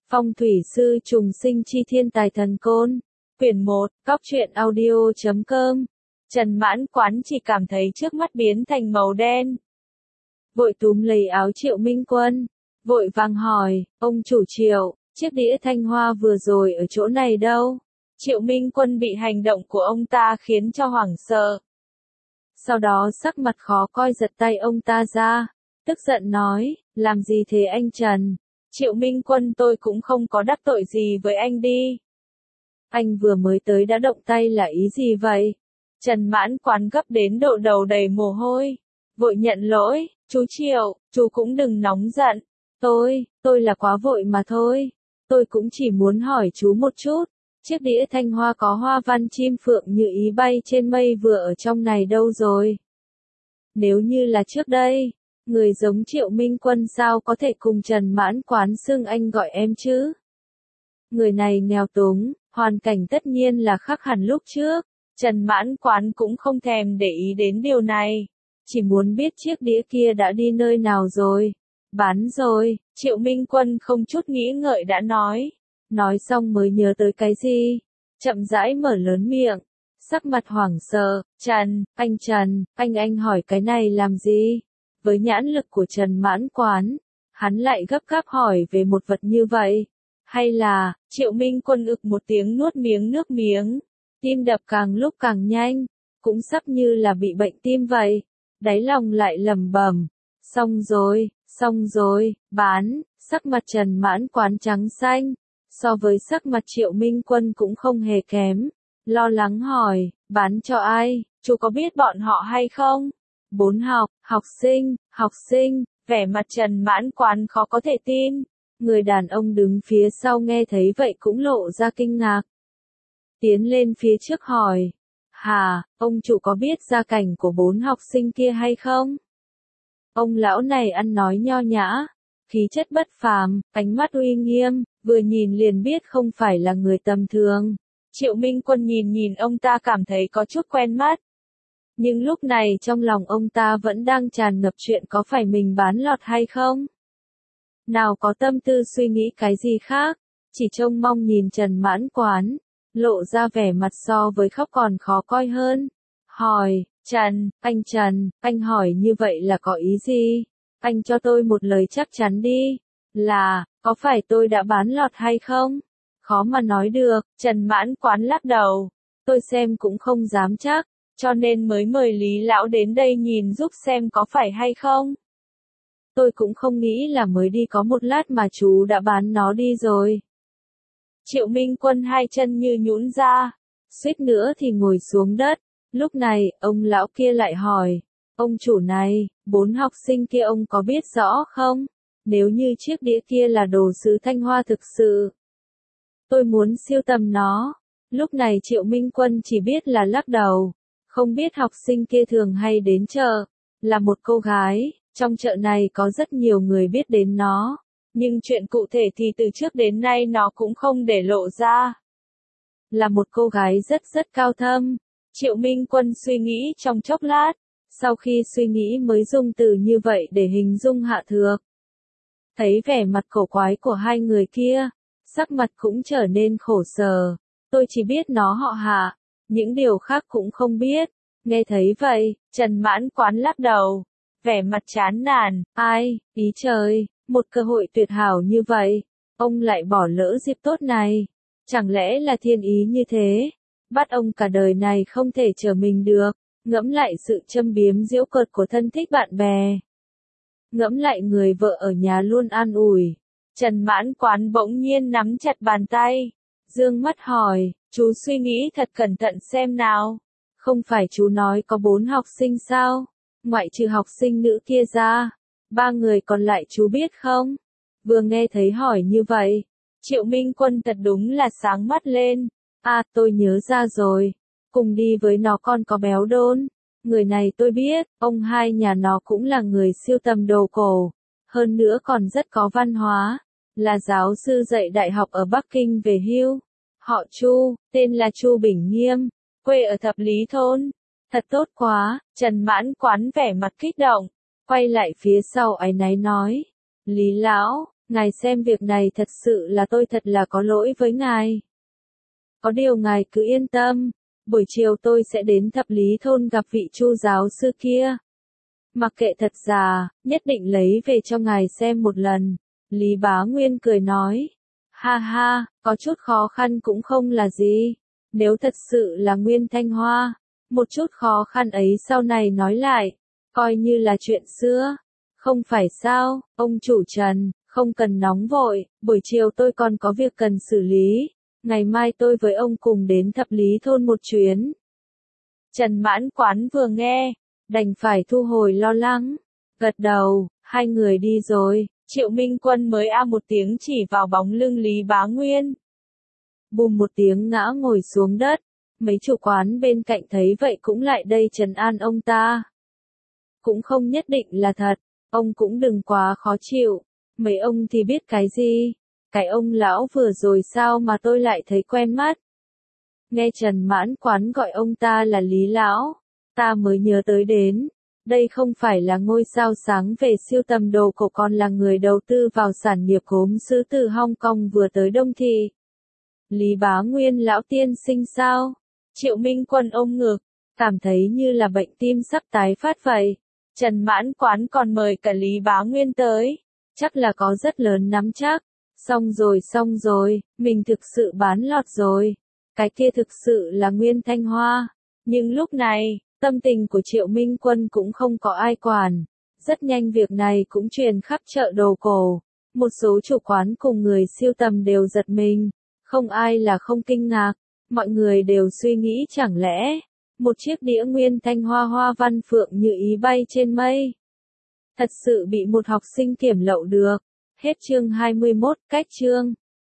Phong thủy sư trùng sinh chi thiên tài thần côn. Quyển 1, Cóc truyện audio.com. Trần Mãn Quán chỉ cảm thấy trước mắt biến thành màu đen. Vội túm lấy áo Triệu Minh Quân. Vội vàng hỏi, ông chủ Triệu, chiếc đĩa thanh hoa vừa rồi ở chỗ này đâu? Triệu Minh Quân bị hành động của ông ta khiến cho hoảng sợ. Sau đó sắc mặt khó coi giật tay ông ta ra. Tức giận nói, làm gì thế anh Trần? Triệu Minh Quân, tôi cũng không có đắc tội gì với anh đi. Anh vừa mới tới đã động tay là ý gì vậy? Trần Mãn Quán gấp đến độ đầu đầy mồ hôi. Vội nhận lỗi, chú Triệu, chú cũng đừng nóng giận. Tôi là quá vội mà thôi. Tôi cũng chỉ muốn hỏi chú một chút. Chiếc đĩa thanh hoa có hoa văn chim phượng như ý bay trên mây vừa ở trong này đâu rồi? Nếu như là trước đây, người giống Triệu Minh Quân sao có thể cùng Trần Mãn Quán xưng anh gọi em chứ? Người này nghèo túng, hoàn cảnh tất nhiên là khác hẳn lúc trước. Trần Mãn Quán cũng không thèm để ý đến điều này. Chỉ muốn biết chiếc đĩa kia đã đi nơi nào rồi. Bán rồi, Triệu Minh Quân không chút nghĩ ngợi đã nói. Nói xong mới nhớ tới cái gì. Chậm rãi mở lớn miệng. Sắc mặt hoảng sợ, Trần, anh hỏi cái này làm gì? Với nhãn lực của Trần Mãn Quán, hắn lại gấp gáp hỏi về một vật như vậy. Hay là, Triệu Minh Quân ực một tiếng nuốt miếng nước miếng. Tim đập càng lúc càng nhanh, cũng sắp như là bị bệnh tim vậy. Đáy lòng lại lẩm bẩm, xong rồi, bán. Sắc mặt Trần Mãn Quán trắng xanh, so với sắc mặt Triệu Minh Quân cũng không hề kém. Lo lắng hỏi, bán cho ai, chú có biết bọn họ hay không? Học sinh, vẻ mặt Trần Mãn Quán khó có thể tin. Người đàn ông đứng phía sau nghe thấy vậy cũng lộ ra kinh ngạc. Tiến lên phía trước hỏi, ông chủ có biết gia cảnh của 4 học sinh kia hay không? Ông lão này ăn nói nho nhã, khí chất bất phàm, ánh mắt uy nghiêm, vừa nhìn liền biết không phải là người tầm thường. Triệu Minh Quân nhìn ông ta cảm thấy có chút quen mắt. Nhưng lúc này trong lòng ông ta vẫn đang tràn ngập chuyện có phải mình bán lọt hay không. Nào có tâm tư suy nghĩ cái gì khác, chỉ trông mong nhìn Trần Mãn Quán, lộ ra vẻ mặt so với khóc còn khó coi hơn. Hỏi, Trần, anh hỏi như vậy là có ý gì? Anh cho tôi một lời chắc chắn đi, là, có phải tôi đã bán lọt hay không? Khó mà nói được, Trần Mãn Quán lắc đầu. Tôi xem cũng không dám chắc, cho nên mới mời Lý Lão đến đây nhìn giúp xem có phải hay không. Tôi cũng không nghĩ là mới đi có một lát mà chú đã bán nó đi rồi. Triệu Minh Quân hai chân như nhũn ra, suýt nữa thì ngồi xuống đất. Lúc này, ông lão kia lại hỏi, ông chủ này, 4 học sinh kia ông có biết rõ không? Nếu như chiếc đĩa kia là đồ sứ Thanh Hoa thực sự, tôi muốn sưu tầm nó. Lúc này Triệu Minh Quân chỉ biết là lắc đầu, không biết học sinh kia thường hay đến chợ, là một cô gái, trong chợ này có rất nhiều người biết đến nó, nhưng chuyện cụ thể thì từ trước đến nay nó cũng không để lộ ra. Là một cô gái rất cao thâm. Triệu Minh Quân suy nghĩ trong chốc lát, sau khi suy nghĩ mới dùng từ như vậy để hình dung Hạ Thược. Thấy vẻ mặt cổ quái của hai người kia, sắc mặt cũng trở nên khổ sở. Tôi chỉ biết nó họ Hạ, những điều khác cũng không biết. Nghe thấy vậy, Trần Mãn Quán lắc đầu, vẻ mặt chán nản, ý trời, một cơ hội tuyệt hảo như vậy, ông lại bỏ lỡ dịp tốt này. Chẳng lẽ là thiên ý như thế, bắt ông cả đời này không thể trở mình được. Ngẫm lại sự châm biếm giễu cợt của thân thích bạn bè. Ngẫm lại người vợ ở nhà luôn an ủi. Trần Mãn Quán bỗng nhiên nắm chặt bàn tay. Dương mắt hỏi, chú suy nghĩ thật cẩn thận xem nào. Không phải chú nói có 4 học sinh sao? Ngoại trừ học sinh nữ kia ra, 3 người còn lại chú biết không? Vừa nghe thấy hỏi như vậy, Triệu Minh Quân thật đúng là sáng mắt lên. Tôi nhớ ra rồi. Cùng đi với nó còn có Béo Đôn. Người này tôi biết, ông hai nhà nó cũng là người sưu tầm đồ cổ. Hơn nữa còn rất có văn hóa. Là giáo sư dạy đại học ở Bắc Kinh về hưu. Họ Chu, tên là Chu Bình Nghiêm, quê ở Thập Lý Thôn. Thật tốt quá, Trần Mãn Quán vẻ mặt kích động. Quay lại phía sau áy náy nói. Lý Lão, Ngài xem việc này thật sự là tôi thật là có lỗi với ngài. Có điều ngài cứ yên tâm, buổi chiều tôi sẽ đến Thập Lý Thôn gặp vị Chu giáo sư kia. Mặc kệ thật giả, nhất định lấy về cho ngài xem một lần. Lý Bá Nguyên cười nói. Ha ha, có chút khó khăn cũng không là gì. Nếu thật sự là Nguyên Thanh Hoa, một chút khó khăn ấy sau này nói lại, coi như là chuyện xưa. Không phải sao, ông chủ Trần, không cần nóng vội, buổi chiều tôi còn có việc cần xử lý. Ngày mai tôi với ông cùng đến Thập Lý Thôn một chuyến. Trần Mãn Quán vừa nghe, đành phải thu hồi lo lắng. Gật đầu, hai người đi rồi, Triệu Minh Quân mới một tiếng chỉ vào bóng lưng Lý Bá Nguyên. Bùm một tiếng ngã ngồi xuống đất, mấy chủ quán bên cạnh thấy vậy cũng lại đây trấn an ông ta. Cũng không nhất định là thật, ông cũng đừng quá khó chịu, mấy ông thì biết cái gì, cái ông lão vừa rồi sao mà tôi lại thấy quen mắt. Nghe Trần Mãn Quán gọi ông ta là Lý Lão, ta mới nhớ tới đến. Đây không phải là ngôi sao sáng về siêu tầm đồ cổ, còn là người đầu tư vào sản nghiệp gốm sứ từ Hong Kong vừa tới Đông Thị. Lý Bá Nguyên lão tiên sinh sao? Triệu Minh Quân ôm ngực, cảm thấy như là bệnh tim sắp tái phát vậy. Trần Mãn Quán còn mời cả Lý Bá Nguyên tới, chắc là có rất lớn nắm chắc. Xong rồi, mình thực sự bán lọt rồi. Cái kia thực sự là Nguyên Thanh Hoa. Nhưng lúc này, tâm tình của Triệu Minh Quân cũng không có ai quản. Rất nhanh việc này cũng truyền khắp chợ đồ cổ. Một số chủ quán cùng người siêu tầm đều giật mình. Không ai là không kinh ngạc. Mọi người đều suy nghĩ chẳng lẽ một chiếc đĩa Nguyên Thanh Hoa hoa văn phượng như ý bay trên mây. Thật sự bị một học sinh kiểm lậu được. Hết chương 21, cách chương.